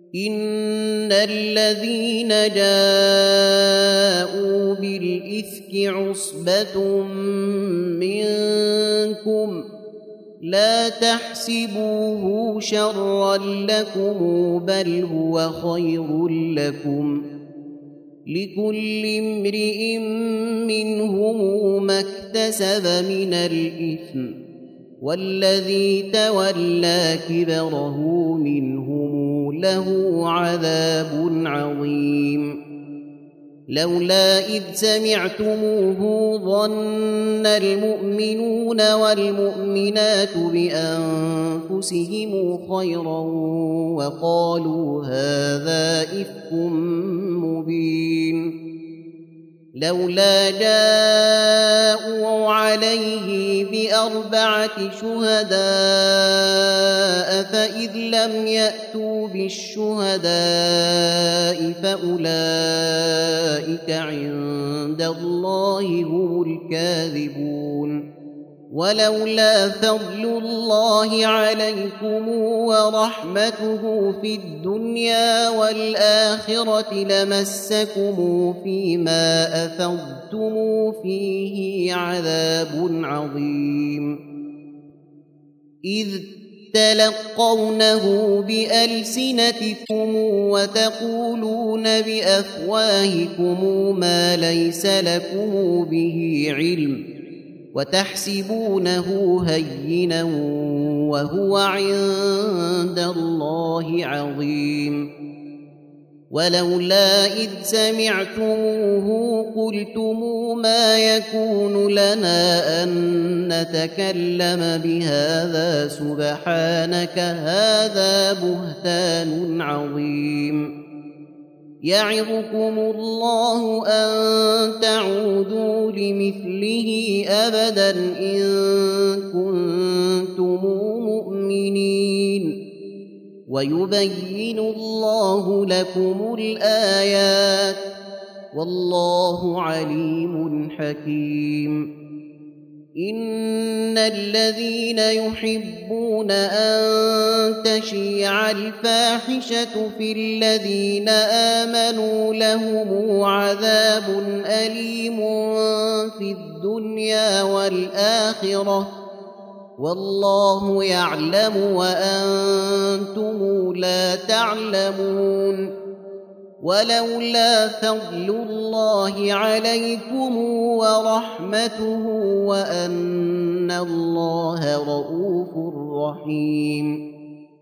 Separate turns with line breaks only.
إن الذين جاءوا بالإفك عصبة منكم لا تحسبوه شرا لكم بل هو خير لكم لكل امرئ منهم ما اكتسب من الإثم والذي تولى كبره منهم له عذاب عظيم لولا إذ سمعتموه ظن المؤمنون والمؤمنات بأنفسهم خيرا وقالوا هذا إفك مبين لولا جاءوا عليه بأربعة شهداء فإذ لم يأتوا بالشهداء فأولئك عند الله هم الكاذبون ولولا فضل الله عليكم ورحمته في الدنيا والآخرة لمسكم فيما أفضتم فيه عذاب عظيم إذ تلقونه بألسنتكم وتقولون بأفواهكم ما ليس لكم به علم وتحسبونه هينا وهو عند الله عظيم ولولا إذ سمعتموه قلتم ما يكون لنا أن نتكلم بهذا سبحانك هذا بهتان عظيم يعظكم الله أن تعودوا لمثله أبدا إن كنتم مؤمنين ويبين الله لكم الآيات والله عليم حكيم إن الذين يحبون أن تشيع الفاحشة في الذين آمنوا لهم عذاب أليم في الدنيا والآخرة والله يعلم وأنتم لا تعلمون ولولا فضل الله عليكم ورحمته وأن الله رؤوف رحيم